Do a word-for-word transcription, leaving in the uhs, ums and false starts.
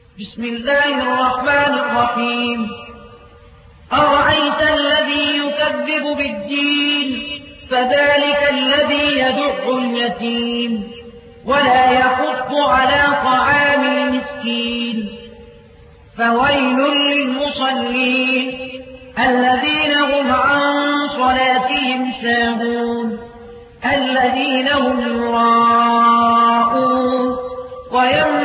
بسم الله الرحمن الرحيم أرأيت الذي يكذب بالدين فذلك الذي يدع اليتيم ولا يحض على طعام المسكين فويل للمصلين الذين هم عن صلاتهم ساهون الذين هم يراءون ويمنعون